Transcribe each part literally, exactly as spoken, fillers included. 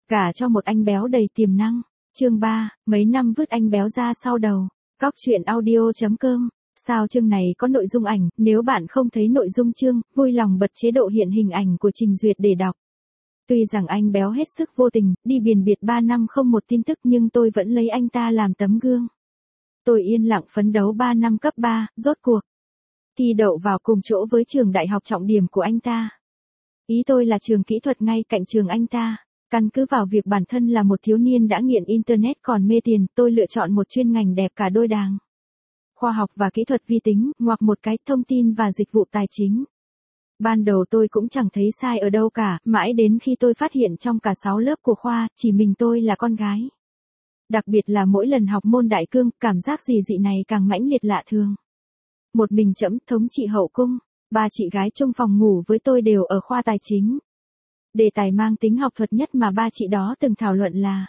Gả cho một anh béo đầy tiềm năng. Chương ba, mấy năm vứt anh béo ra sau đầu. Góc truyện audio chấm com. Sao chương này có nội dung ảnh, nếu bạn không thấy nội dung chương, vui lòng bật chế độ hiện hình ảnh của trình duyệt để đọc. Tuy rằng anh béo hết sức vô tình, đi biển biệt ba năm không một tin tức nhưng tôi vẫn lấy anh ta làm tấm gương. Tôi yên lặng phấn đấu ba năm cấp ba, rốt cuộc thi đậu vào cùng chỗ với trường đại học trọng điểm của anh ta. Ý tôi là trường kỹ thuật ngay cạnh trường anh ta. Căn cứ vào việc bản thân là một thiếu niên đã nghiện Internet còn mê tiền, tôi lựa chọn một chuyên ngành đẹp cả đôi đàng. Khoa học và kỹ thuật vi tính, hoặc một cái thông tin và dịch vụ tài chính. Ban đầu tôi cũng chẳng thấy sai ở đâu cả, mãi đến khi tôi phát hiện trong cả sáu lớp của khoa, chỉ mình tôi là con gái. Đặc biệt là mỗi lần học môn đại cương, cảm giác gì dị này càng mãnh liệt lạ thường. Một mình trẫm thống trị hậu cung, ba chị gái chung phòng ngủ với tôi đều ở khoa tài chính. Đề tài mang tính học thuật nhất mà ba chị đó từng thảo luận là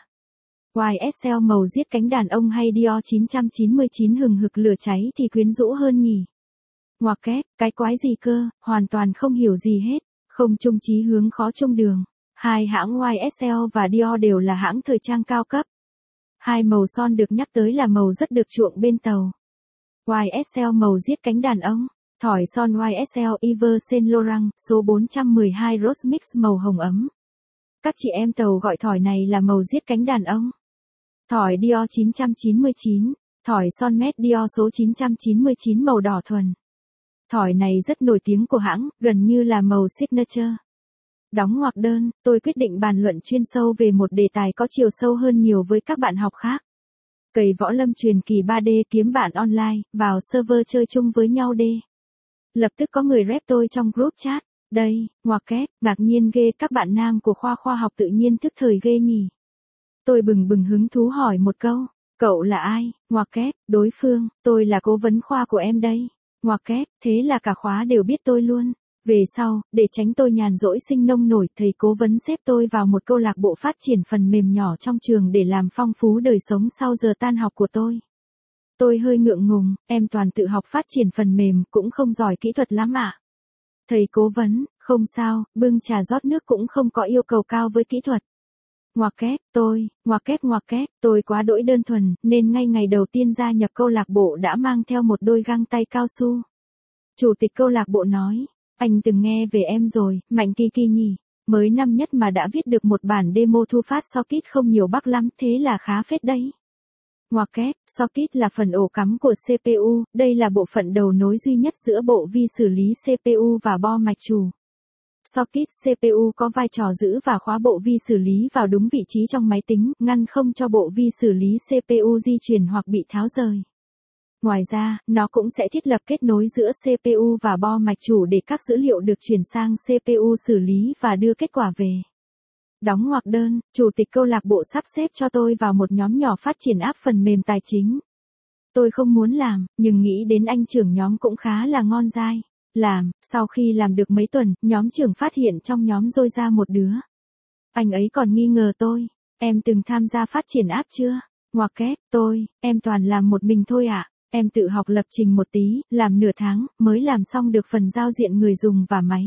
y ét lờ màu giết cánh đàn ông hay Dior chín chín chín hừng hực lửa cháy thì quyến rũ hơn nhỉ. Ngoặc kép, cái quái gì cơ, hoàn toàn không hiểu gì hết, không chung chí hướng khó chung đường. Hai hãng y ét lờ và Dior đều là hãng thời trang cao cấp. Hai màu son được nhắc tới là màu rất được chuộng bên tàu. y ét lờ màu giết cánh đàn ông. Thỏi son y ét lờ Yves Saint Laurent, số bốn trăm mười hai Rose Mix màu hồng ấm. Các chị em tàu gọi thỏi này là màu giết cánh đàn ông. Thỏi Dior chín chín chín, thỏi son Met Dior số chín chín chín màu đỏ thuần. Thỏi này rất nổi tiếng của hãng, gần như là màu signature. Đóng ngoặc đơn, tôi quyết định bàn luận chuyên sâu về một đề tài có chiều sâu hơn nhiều với các bạn học khác. Cày võ lâm truyền kỳ ba D kiếm bạn online, vào server chơi chung với nhau D. Lập tức có người rep tôi trong group chat. Đây, ngoặc kép, ngạc nhiên ghê, các bạn nam của khoa khoa học tự nhiên thức thời ghê nhỉ. Tôi bừng bừng hứng thú hỏi một câu, cậu là ai? Ngoặc kép, đối phương, tôi là cố vấn khoa của em đây. Ngoặc kép, thế là cả khóa đều biết tôi luôn. Về sau, để tránh tôi nhàn rỗi sinh nông nổi, thầy cố vấn xếp tôi vào một câu lạc bộ phát triển phần mềm nhỏ trong trường để làm phong phú đời sống sau giờ tan học của tôi. Tôi hơi ngượng ngùng, em toàn tự học phát triển phần mềm, cũng không giỏi kỹ thuật lắm ạ. Thầy cố vấn, không sao, bưng trà rót nước cũng không có yêu cầu cao với kỹ thuật. Ngoặc kép, tôi, ngoặc kép ngoặc kép, tôi quá đỗi đơn thuần, nên ngay ngày đầu tiên gia nhập câu lạc bộ đã mang theo một đôi găng tay cao su. Chủ tịch câu lạc bộ nói, anh từng nghe về em rồi, Mạnh Kỳ Kỳ nhỉ, mới năm nhất mà đã viết được một bản demo thu phát socket không nhiều bug lắm, thế là khá phết đấy. Ngoặc kép, socket là phần ổ cắm của xê pê u, đây là bộ phận đầu nối duy nhất giữa bộ vi xử lý xê pê u và bo mạch chủ. Socket xê pê u có vai trò giữ và khóa bộ vi xử lý vào đúng vị trí trong máy tính, ngăn không cho bộ vi xử lý xê pê u di chuyển hoặc bị tháo rời. Ngoài ra, nó cũng sẽ thiết lập kết nối giữa xê pê u và bo mạch chủ để các dữ liệu được chuyển sang xê pê u xử lý và đưa kết quả về. Đóng ngoặc đơn, chủ tịch câu lạc bộ sắp xếp cho tôi vào một nhóm nhỏ phát triển app phần mềm tài chính. Tôi không muốn làm, nhưng nghĩ đến anh trưởng nhóm cũng khá là ngon dai. Làm, sau khi làm được mấy tuần, nhóm trưởng phát hiện trong nhóm rôi ra một đứa. Anh ấy còn nghi ngờ tôi, em từng tham gia phát triển app chưa? Ngoặc kép, tôi, em toàn làm một mình thôi ạ. Em tự học lập trình một tí, làm nửa tháng, mới làm xong được phần giao diện người dùng và máy.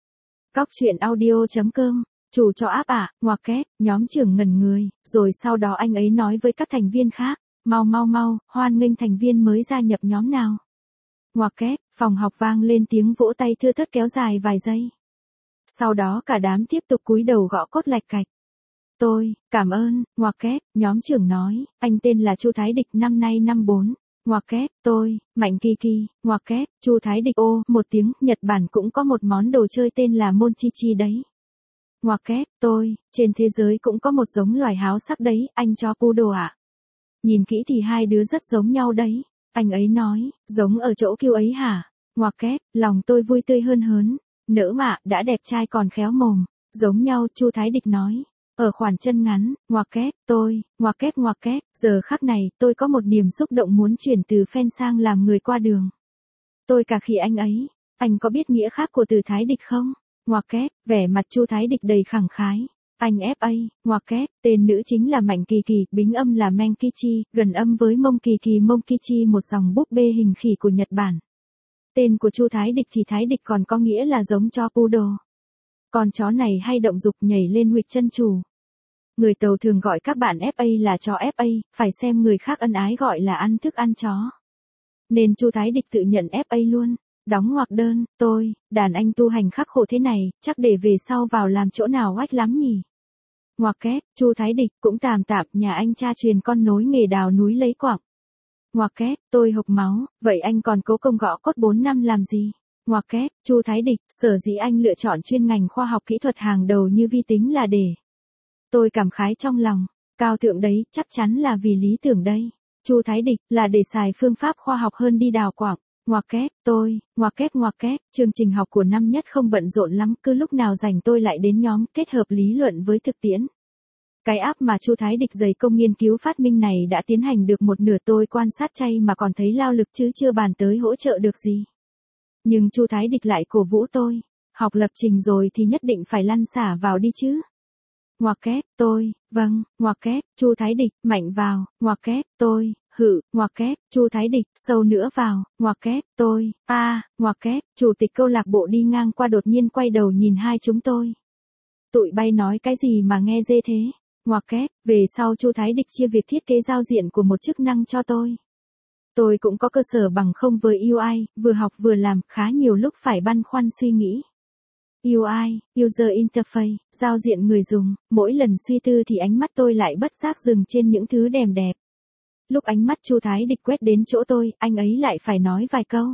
Góc truyện audio chấm com. Chủ cho app ạ, à, ngoặc kép, nhóm trưởng ngẩn người, rồi sau đó anh ấy nói với các thành viên khác, mau mau mau, hoan nghênh thành viên mới gia nhập nhóm nào. Ngoặc kép, phòng học vang lên tiếng vỗ tay thưa thớt kéo dài vài giây. Sau đó cả đám tiếp tục cúi đầu gõ cốt lạch cạch. Tôi, cảm ơn, ngoặc kép, nhóm trưởng nói, anh tên là Chu Thái Địch, năm nay năm bốn. Ngoặc kép, tôi, Mạnh Kỳ Kỳ, ngoặc kép, Chu Thái Địch ô, một tiếng, Nhật Bản cũng có một món đồ chơi tên là Monchichi đấy. Ngoặc kép, tôi, trên thế giới cũng có một giống loài háo sắc đấy, anh cho poodle ạ. Nhìn kỹ thì hai đứa rất giống nhau đấy. Anh ấy nói, giống ở chỗ kêu ấy hả? Ngoặc kép, lòng tôi vui tươi hơn hớn. Nỡ mà, đã đẹp trai còn khéo mồm. Giống nhau, Chu Thái Địch nói. Ở khoản chân ngắn, ngoặc kép, tôi, ngoặc kép ngoặc kép, giờ khắc này, tôi có một niềm xúc động muốn chuyển từ fan sang làm người qua đường. Tôi cả khi anh ấy, anh có biết nghĩa khác của từ Thái Địch không? Ngoặc kép, vẻ mặt Chu Thái Địch đầy khẳng khái. Anh ép a, ngoặc kép, tên nữ chính là Mạnh Kỳ Kỳ, bính âm là Menkichi, gần âm với Mông Kỳ Kỳ Monkichi, một dòng búp bê hình khỉ của Nhật Bản. Tên của Chu Thái Địch thì Thái Địch còn có nghĩa là giống cho poodle. Con chó này hay động dục nhảy lên huỵch chân chủ. Người Tàu thường gọi các bạn ép a là chó ép a, phải xem người khác ân ái gọi là ăn thức ăn chó. Nên Chu Thái Địch tự nhận ép a luôn. Đóng ngoặc đơn, tôi, đàn anh tu hành khắc khổ thế này, chắc để về sau vào làm chỗ nào oách lắm nhỉ. Ngoặc kép, Chu Thái Địch cũng tạm tạm, nhà anh cha truyền con nối nghề đào núi lấy quặng. Ngoặc kép, tôi hộc máu, vậy anh còn cố công gõ cốt bốn năm làm gì? Ngoặc kép, Chu Thái Địch, sở dĩ anh lựa chọn chuyên ngành khoa học kỹ thuật hàng đầu như vi tính là để. Tôi cảm khái trong lòng, cao thượng đấy, chắc chắn là vì lý tưởng đây. Chu Thái Địch, là để xài phương pháp khoa học hơn đi đào quặng. Ngoặc kép, tôi, ngoặc kép ngoặc kép, chương trình học của năm nhất không bận rộn lắm, cứ lúc nào rảnh tôi lại đến nhóm, kết hợp lý luận với thực tiễn. Cái app mà Chu Thái Địch dày công nghiên cứu phát minh này đã tiến hành được một nửa, tôi quan sát chay mà còn thấy lao lực chứ chưa bàn tới hỗ trợ được gì. Nhưng Chu Thái Địch lại cổ vũ tôi, học lập trình rồi thì nhất định phải lăn xả vào đi chứ. Ngoặc kép, tôi, vâng, ngoặc kép, Chu Thái Địch, mạnh vào, ngoặc kép, tôi, hự, ngoặc kép, Chu Thái Địch, sâu nữa vào, ngoặc kép, tôi, a, à, ngoặc kép, chủ tịch câu lạc bộ đi ngang qua đột nhiên quay đầu nhìn hai chúng tôi. Tụi bay nói cái gì mà nghe dê thế? Ngoặc kép, về sau Chu Thái Địch chia việc thiết kế giao diện của một chức năng cho tôi. Tôi cũng có cơ sở bằng không với u i, vừa học vừa làm, khá nhiều lúc phải băn khoăn suy nghĩ. u i, User Interface, giao diện người dùng, mỗi lần suy tư thì ánh mắt tôi lại bất giác dừng trên những thứ đẹp đẹp. Lúc ánh mắt Chu Thái Địch quét đến chỗ tôi, anh ấy lại phải nói vài câu.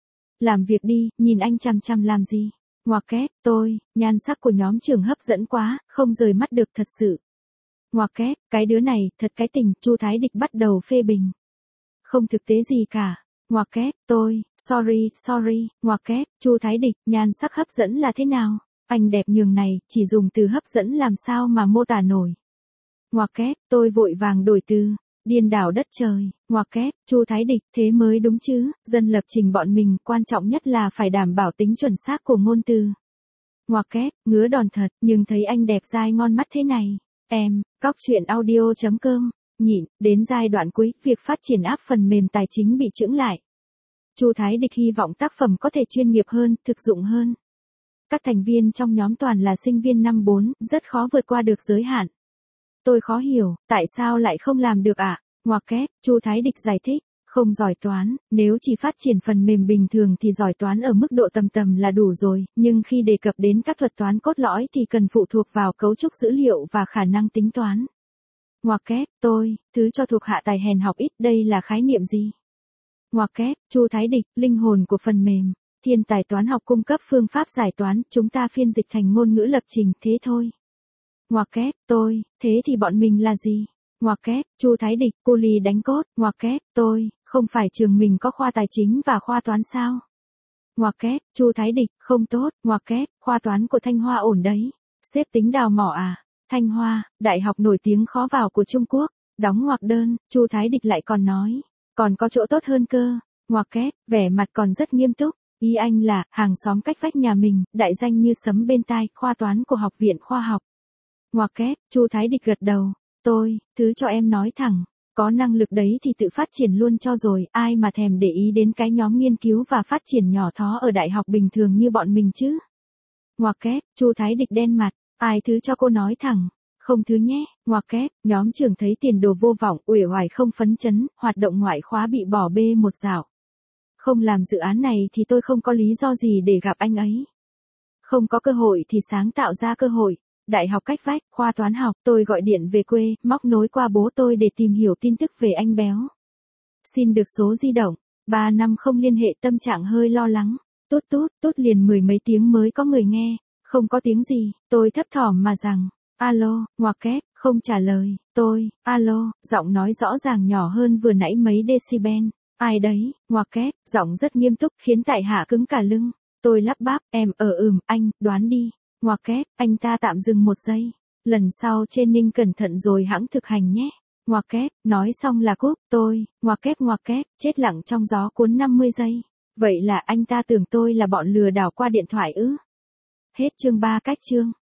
Làm việc đi, nhìn anh chằm chằm làm gì? Ngoặc kép, tôi, nhan sắc của nhóm trưởng hấp dẫn quá, không rời mắt được thật sự. Ngoặc kép, cái đứa này, thật cái tình, Chu Thái Địch bắt đầu phê bình. Không thực tế gì cả. Ngoặc kép, tôi, sorry, sorry, ngoặc kép, Chu Thái Địch, nhan sắc hấp dẫn là thế nào? Anh đẹp nhường này, chỉ dùng từ hấp dẫn làm sao mà mô tả nổi. Ngoặc kép, tôi vội vàng đổi từ. Điên đảo đất trời, ngoặc kép, Chu Thái Địch, thế mới đúng chứ, dân lập trình bọn mình, quan trọng nhất là phải đảm bảo tính chuẩn xác của ngôn từ. Ngoặc kép, ngứa đòn thật, nhưng thấy anh đẹp dai ngon mắt thế này. Em, cóc truyện audio chấm com, nhịn, đến giai đoạn cuối, việc phát triển app phần mềm tài chính bị chững lại. Chu Thái Địch hy vọng tác phẩm có thể chuyên nghiệp hơn, thực dụng hơn. Các thành viên trong nhóm toàn là sinh viên năm bốn, rất khó vượt qua được giới hạn. Tôi khó hiểu, tại sao lại không làm được ạ? À? Ngoặc kép, Chu Thái Địch giải thích, không giỏi toán, nếu chỉ phát triển phần mềm bình thường thì giỏi toán ở mức độ tầm tầm là đủ rồi, nhưng khi đề cập đến các thuật toán cốt lõi thì cần phụ thuộc vào cấu trúc dữ liệu và khả năng tính toán. Ngoặc kép, tôi, thứ cho thuộc hạ tài hèn học ít, đây là khái niệm gì? Ngoặc kép, Chu Thái Địch, linh hồn của phần mềm, thiên tài toán học cung cấp phương pháp giải toán, chúng ta phiên dịch thành ngôn ngữ lập trình, thế thôi. Ngoặc kép, tôi, thế thì bọn mình là gì? Ngoặc kép, Chu Thái Địch, cô lì đánh cốt, ngoặc kép, tôi, không phải trường mình có khoa tài chính và khoa toán sao? Ngoặc kép, Chu Thái Địch, không tốt, ngoặc kép, khoa toán của Thanh Hoa ổn đấy. Xếp tính đào mỏ à? Thanh Hoa, đại học nổi tiếng khó vào của Trung Quốc, đóng ngoặc đơn, Chu Thái Địch lại còn nói, còn có chỗ tốt hơn cơ. Ngoặc kép, vẻ mặt còn rất nghiêm túc. Ý anh là, hàng xóm cách vách nhà mình, đại danh như sấm bên tai, khoa toán của Học viện Khoa học. Ngoặc kép, Chu Thái Địch gật đầu. Tôi, thứ cho em nói thẳng, có năng lực đấy thì tự phát triển luôn cho rồi, ai mà thèm để ý đến cái nhóm nghiên cứu và phát triển nhỏ thó ở đại học bình thường như bọn mình chứ. Ngoặc kép, Chu Thái Địch đen mặt, ai thứ cho cô nói thẳng, không thứ nhé. Ngoặc kép, nhóm trưởng thấy tiền đồ vô vọng, uể oải không phấn chấn, hoạt động ngoại khóa bị bỏ bê một dạo. Không làm dự án này thì tôi không có lý do gì để gặp anh ấy. Không có cơ hội thì sáng tạo ra cơ hội. Đại học cách vách, khoa toán học, tôi gọi điện về quê, móc nối qua bố tôi để tìm hiểu tin tức về anh béo. Xin được số di động, ba năm không liên hệ, tâm trạng hơi lo lắng. Tút tút, tút liền mười mấy tiếng mới có người nghe, không có tiếng gì, tôi thấp thỏm mà rằng, alo, ngoặc kép, không trả lời, tôi, alo, giọng nói rõ ràng nhỏ hơn vừa nãy mấy decibel, ai đấy, ngoặc kép, giọng rất nghiêm túc khiến tại hạ cứng cả lưng, tôi lắp bắp, em ở ừm, anh, đoán đi. Ngoặc kép, anh ta tạm dừng một giây. Lần sau trên ninh cẩn thận rồi hãng thực hành nhé. Ngoặc kép, nói xong là cúp, tôi, ngoặc kép ngoặc kép, chết lặng trong gió cuốn năm mươi giây. Vậy là anh ta tưởng tôi là bọn lừa đảo qua điện thoại ư? Hết chương ba cách chương.